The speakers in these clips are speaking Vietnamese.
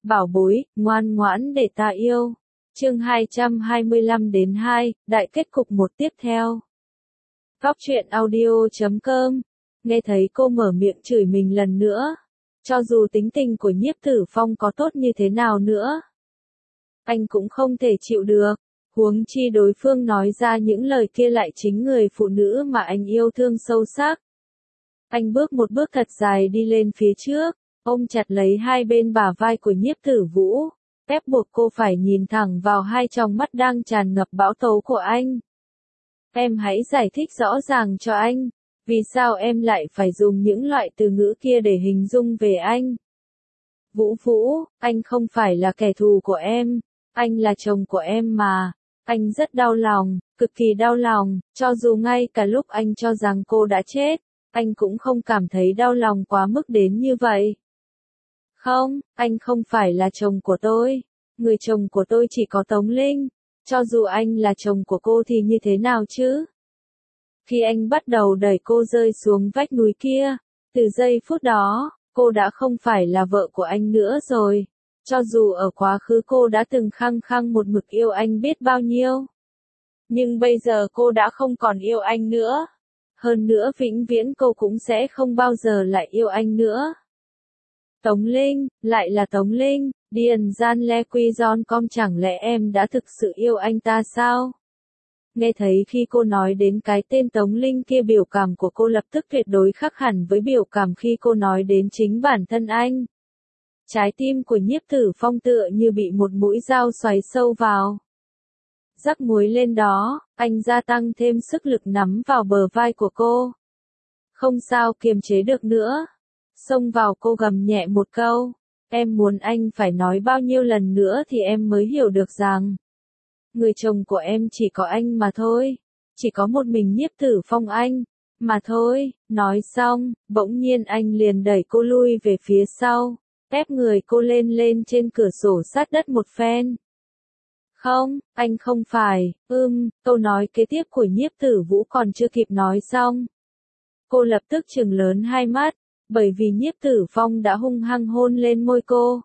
Bảo bối, ngoan ngoãn để ta yêu. Chương 225-2, đại kết cục một tiếp theo. Góc truyện audio.com. Nghe thấy cô mở miệng chửi mình lần nữa. Cho dù tính tình của Nhiếp Tử Phong có tốt như thế nào nữa, anh cũng không thể chịu được. Huống chi đối phương nói ra những lời kia lại chính người phụ nữ mà anh yêu thương sâu sắc. Anh bước một bước thật dài đi lên phía trước, ôm chặt lấy hai bên bả vai của Nhiếp Tử Vũ, ép buộc cô phải nhìn thẳng vào hai tròng mắt đang tràn ngập bão tố của anh. Em hãy giải thích rõ ràng cho anh, vì sao em lại phải dùng những loại từ ngữ kia để hình dung về anh. Vũ Vũ, anh không phải là kẻ thù của em, anh là chồng của em mà. Anh rất đau lòng, cực kỳ đau lòng, cho dù ngay cả lúc anh cho rằng cô đã chết, anh cũng không cảm thấy đau lòng quá mức đến như vậy. Không, anh không phải là chồng của tôi. Người chồng của tôi chỉ có Tống Linh. Cho dù anh là chồng của cô thì như thế nào chứ? Khi anh bắt đầu đẩy cô rơi xuống vách núi kia, từ giây phút đó, cô đã không phải là vợ của anh nữa rồi. Cho dù ở quá khứ cô đã từng khăng khăng một mực yêu anh biết bao nhiêu. Nhưng bây giờ cô đã không còn yêu anh nữa. Hơn nữa vĩnh viễn cô cũng sẽ không bao giờ lại yêu anh nữa. Tống Linh, lại là Tống Linh, Điền Gian Le Quy Giòn Com, chẳng lẽ em đã thực sự yêu anh ta sao? Nghe thấy khi cô nói đến cái tên Tống Linh kia, biểu cảm của cô lập tức tuyệt đối khác hẳn với biểu cảm khi cô nói đến chính bản thân anh. Trái tim của Nhiếp Tử Phong tựa như bị một mũi dao xoáy sâu vào. Rắc muối lên đó, anh gia tăng thêm sức lực nắm vào bờ vai của cô. Không sao kiềm chế được nữa. Xông vào cô gầm nhẹ một câu. Em muốn anh phải nói bao nhiêu lần nữa thì em mới hiểu được rằng người chồng của em chỉ có anh mà thôi. Chỉ có một mình Nhiếp Tử Phong anh mà thôi. Nói xong, bỗng nhiên anh liền đẩy cô lui về phía sau, ép người cô lên trên cửa sổ sát đất một phen. Không, anh không phải. Câu nói kế tiếp của Nhiếp Tử Vũ còn chưa kịp nói xong, cô lập tức trừng lớn hai mắt, bởi vì Nhiếp Tử Phong đã hung hăng hôn lên môi cô.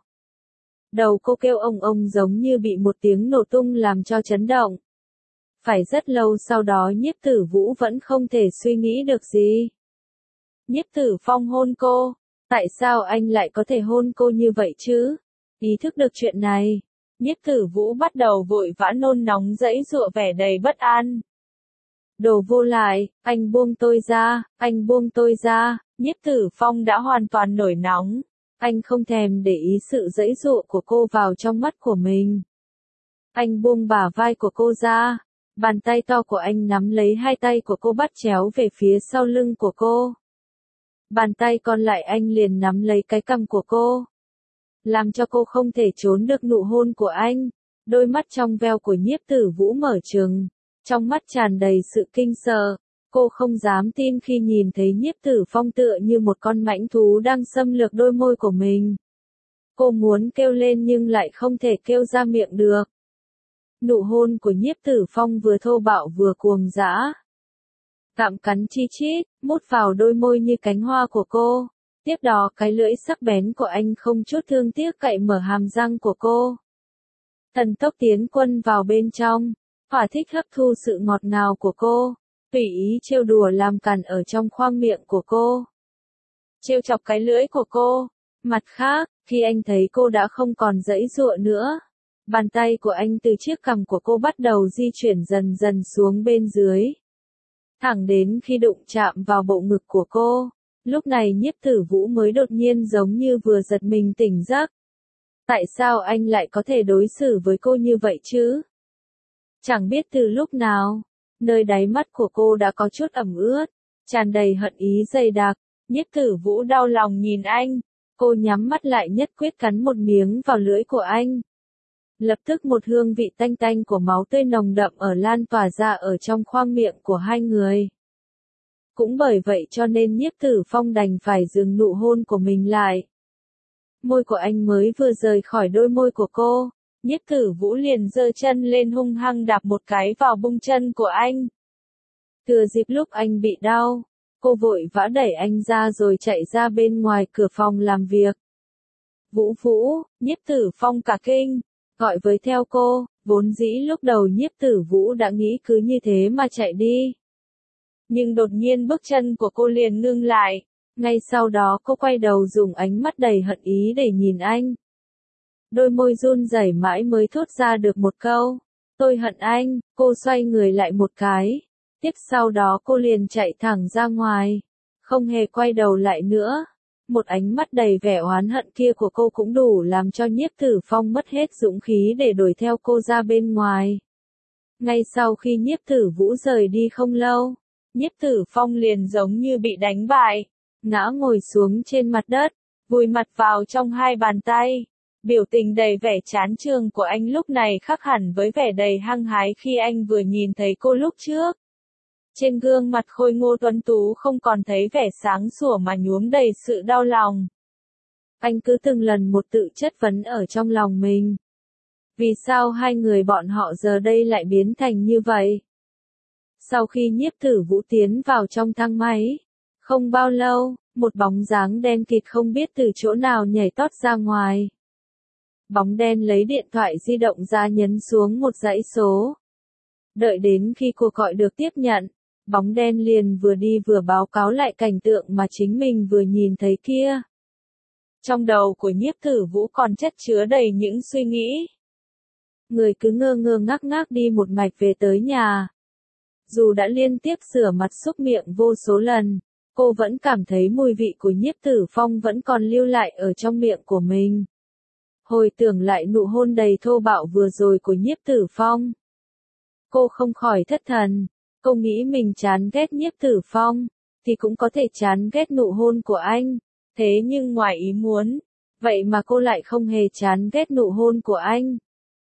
Đầu cô kêu ông giống như bị một tiếng nổ tung làm cho chấn động. Phải rất lâu sau đó Nhiếp Tử Vũ vẫn không thể suy nghĩ được gì. Nhiếp Tử Phong hôn cô, tại sao anh lại có thể hôn cô như vậy chứ? Ý thức được chuyện này, Nhiếp Tử Vũ bắt đầu vội vã nôn nóng giãy giụa vẻ đầy bất an. Đồ vô lại, anh buông tôi ra, anh buông tôi ra. Nhiếp Tử Phong đã hoàn toàn nổi nóng. Anh không thèm để ý sự giãy giụa của cô vào trong mắt của mình. Anh buông bả vai của cô ra. Bàn tay to của anh nắm lấy hai tay của cô bắt chéo về phía sau lưng của cô. Bàn tay còn lại anh liền nắm lấy cái cằm của cô, làm cho cô không thể trốn được nụ hôn của anh. Đôi mắt trong veo của Nhiếp Tử Vũ mở trừng, trong mắt tràn đầy sự kinh sợ. Cô không dám tin khi nhìn thấy Nhiếp Tử Phong tựa như một con mãnh thú đang xâm lược đôi môi của mình. Cô muốn kêu lên nhưng lại không thể kêu ra miệng được. Nụ hôn của Nhiếp Tử Phong vừa thô bạo vừa cuồng dã. Gặm cắn chi chít, mút vào đôi môi như cánh hoa của cô. Tiếp đó cái lưỡi sắc bén của anh không chút thương tiếc cạy mở hàm răng của cô. Thần tốc tiến quân vào bên trong, thỏa thích hấp thu sự ngọt ngào của cô, tùy ý trêu đùa làm càn ở trong khoang miệng của cô, trêu chọc cái lưỡi của cô. Mặt khác, khi anh thấy cô đã không còn giãy giụa nữa, bàn tay của anh từ chiếc cằm của cô bắt đầu di chuyển dần dần xuống bên dưới, thẳng đến khi đụng chạm vào bộ ngực của cô. Lúc này Nhiếp Tử Vũ mới đột nhiên giống như vừa giật mình tỉnh giấc. Tại sao anh lại có thể đối xử với cô như vậy chứ? Chẳng biết từ lúc nào, nơi đáy mắt của cô đã có chút ẩm ướt, tràn đầy hận ý dày đặc. Nhiếp Tử Vũ đau lòng nhìn anh, cô nhắm mắt lại nhất quyết cắn một miếng vào lưỡi của anh. Lập tức một hương vị tanh tanh của máu tươi nồng đậm ở lan tỏa ra ở trong khoang miệng của hai người. Cũng bởi vậy cho nên Nhiếp Tử Phong đành phải dừng nụ hôn của mình lại. Môi của anh mới vừa rời khỏi đôi môi của cô, Nhiếp Tử Vũ liền giơ chân lên hung hăng đạp một cái vào bung chân của anh. Thừa dịp lúc anh bị đau, cô vội vã đẩy anh ra rồi chạy ra bên ngoài cửa phòng làm việc. Vũ Vũ, Nhiếp Tử Phong cả kinh, gọi với theo cô, vốn dĩ lúc đầu Nhiếp Tử Vũ đã nghĩ cứ như thế mà chạy đi. Nhưng đột nhiên bước chân của cô liền ngưng lại, ngay sau đó cô quay đầu dùng ánh mắt đầy hận ý để nhìn anh. Đôi môi run rẩy mãi mới thốt ra được một câu, tôi hận anh, cô xoay người lại một cái. Tiếp sau đó cô liền chạy thẳng ra ngoài, không hề quay đầu lại nữa. Một ánh mắt đầy vẻ oán hận kia của cô cũng đủ làm cho Nhiếp Tử Phong mất hết dũng khí để đuổi theo cô ra bên ngoài. Ngay sau khi Nhiếp Tử Vũ rời đi không lâu, Nhiếp Tử Phong liền giống như bị đánh bại, ngã ngồi xuống trên mặt đất, vùi mặt vào trong hai bàn tay. Biểu tình đầy vẻ chán chường của anh lúc này khác hẳn với vẻ đầy hăng hái khi anh vừa nhìn thấy cô lúc trước. Trên gương mặt khôi ngô tuấn tú không còn thấy vẻ sáng sủa mà nhuốm đầy sự đau lòng. Anh cứ từng lần một tự chất vấn ở trong lòng mình. Vì sao hai người bọn họ giờ đây lại biến thành như vậy? Sau khi Nhiếp Tử Vũ tiến vào trong thang máy, không bao lâu, một bóng dáng đen kịt không biết từ chỗ nào nhảy tót ra ngoài. Bóng đen lấy điện thoại di động ra nhấn xuống một dãy số. Đợi đến khi cuộc gọi được tiếp nhận, bóng đen liền vừa đi vừa báo cáo lại cảnh tượng mà chính mình vừa nhìn thấy kia. Trong đầu của Nhiếp Tử Vũ còn chất chứa đầy những suy nghĩ. Người cứ ngơ ngơ ngác ngác đi một mạch về tới nhà. Dù đã liên tiếp rửa mặt súc miệng vô số lần, cô vẫn cảm thấy mùi vị của Nhiếp Tử Phong vẫn còn lưu lại ở trong miệng của mình. Hồi tưởng lại nụ hôn đầy thô bạo vừa rồi của Nhiếp Tử Phong, cô không khỏi thất thần. Cô nghĩ mình chán ghét Nhiếp Tử Phong, thì cũng có thể chán ghét nụ hôn của anh. Thế nhưng ngoài ý muốn, vậy mà cô lại không hề chán ghét nụ hôn của anh.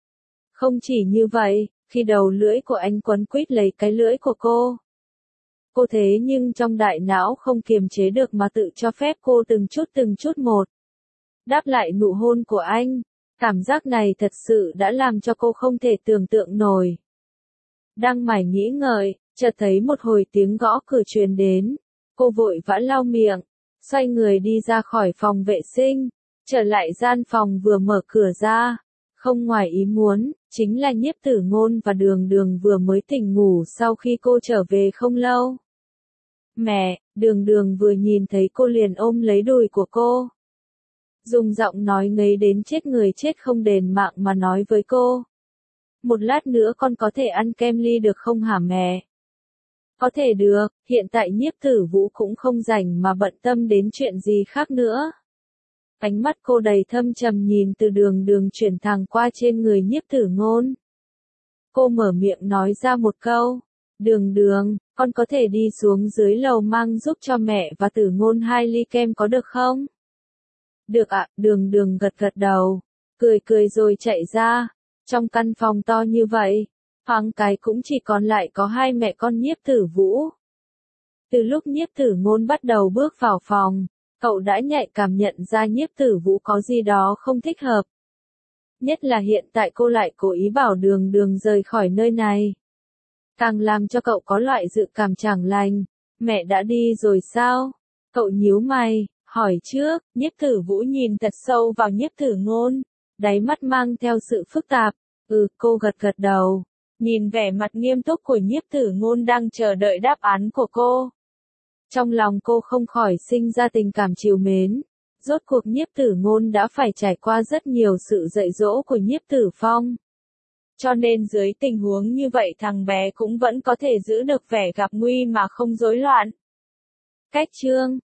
Không chỉ như vậy, khi đầu lưỡi của anh quấn quýt lấy cái lưỡi của cô thế nhưng trong đại não không kiềm chế được mà tự cho phép cô từng chút một đáp lại nụ hôn của anh. Cảm giác này thật sự đã làm cho cô không thể tưởng tượng nổi. Đang mải nghĩ ngợi, chợt thấy một hồi tiếng gõ cửa truyền đến. Cô vội vã lau miệng, xoay người đi ra khỏi phòng vệ sinh, trở lại gian phòng vừa mở cửa ra. Không ngoài ý muốn, chính là Nhiếp Tử Ngôn và Đường Đường vừa mới tỉnh ngủ sau khi cô trở về không lâu. Mẹ, Đường Đường vừa nhìn thấy cô liền ôm lấy đùi của cô. Dùng giọng nói ngấy đến chết người chết không đền mạng mà nói với cô. Một lát nữa con có thể ăn kem ly được không hả mẹ? Có thể được, hiện tại Nhiếp Tử Vũ cũng không rảnh mà bận tâm đến chuyện gì khác nữa. Ánh mắt cô đầy thâm trầm nhìn từ Đường Đường chuyển thẳng qua trên người Nhiếp Tử Ngôn. Cô mở miệng nói ra một câu. Đường Đường, con có thể đi xuống dưới lầu mang giúp cho mẹ và Tử Ngôn 2 ly kem có được không? Được ạ, Đường Đường gật gật đầu, cười rồi chạy ra. Trong căn phòng to như vậy, thoáng cái cũng chỉ còn lại có hai mẹ con Nhiếp Tử Vũ. Từ lúc Nhiếp Tử Ngôn bắt đầu bước vào phòng, cậu đã nhạy cảm nhận ra Nhiếp Tử Vũ có gì đó không thích hợp. Nhất là hiện tại cô lại cố ý bảo Đường Đường rời khỏi nơi này. Càng làm cho cậu có loại dự cảm chẳng lành. Mẹ đã đi rồi sao? Cậu nhíu mày, hỏi trước. Nhiếp Tử Vũ nhìn thật sâu vào Nhiếp Tử Ngôn, đáy mắt mang theo sự phức tạp. Cô gật đầu. Nhìn vẻ mặt nghiêm túc của Nhiếp Tử Ngôn đang chờ đợi đáp án của cô. Trong lòng cô không khỏi sinh ra tình cảm trìu mến. Rốt cuộc Nhiếp Tử Ngôn đã phải trải qua rất nhiều sự dạy dỗ của Nhiếp Tử Phong. Cho nên dưới tình huống như vậy thằng bé cũng vẫn có thể giữ được vẻ gặp nguy mà không rối loạn. Cách chương